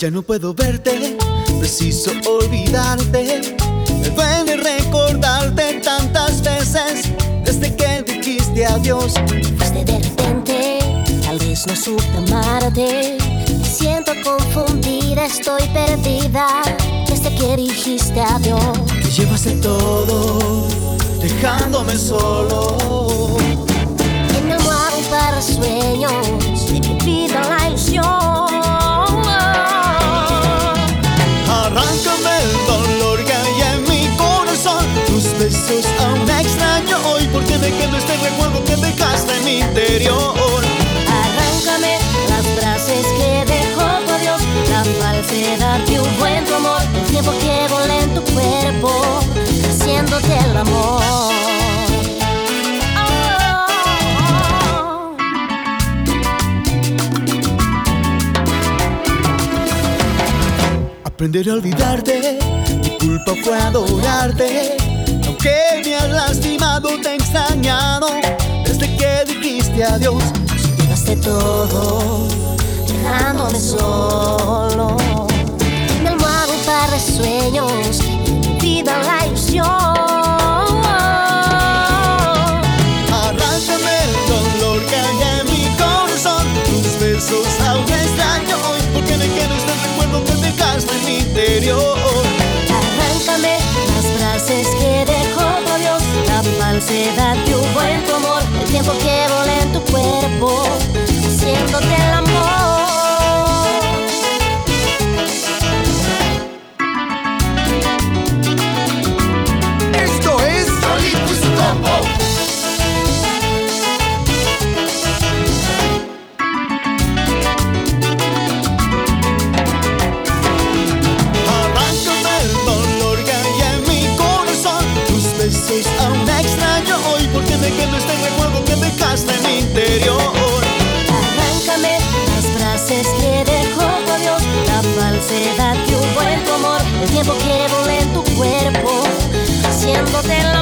Ya no puedo verte, preciso olvidarte. Me duele recordarte tantas veces desde que dijiste adiós. Fuiste de repente, tal vez no supe amarte. Me siento confundida, estoy perdida desde que dijiste adiós. Te llevaste todo, dejándome solo. En mi almohada un par de sueños, de mi vida la ilusión. Arráncame el dolor que hay en mi corazón. Tus besos aún extraño hoy, porque me quedo este recuerdo que dejaste en mi interior. Arráncame las frases que dejó tu adiós, la falsedad que hubo en tu amor, el tiempo que volé en tu cuerpo, haciéndote el amor. Aprenderé a olvidarte, mi culpa fue adorarte. Aunque me has lastimado, te he extrañado desde que dijiste adiós. Llevaste todo, dejándome solo. Me almohada un par de sueños, en mi vida la ilusión. Arráncame el dolor que hay en mi corazón. Tus besos aún extraño hoy, porque me quedo este recuerdo que dejaste en mi interior. Arráncame las frases que dejó tu adiós, la falsedad que hubo en tu amor, el tiempo que volé en tu cuerpo, haciéndote el amor. Esto es Solito y su combo. Arráncame el dolor que hay en mi corazón. Tus besos aún extraño hoy, porque me quedo este recuerdo que dejaste en mi interior. Arráncame las frases que dejó tu adiós, la falsedad que hubo en tu amor, el tiempo que volé en tu cuerpo, haciéndote el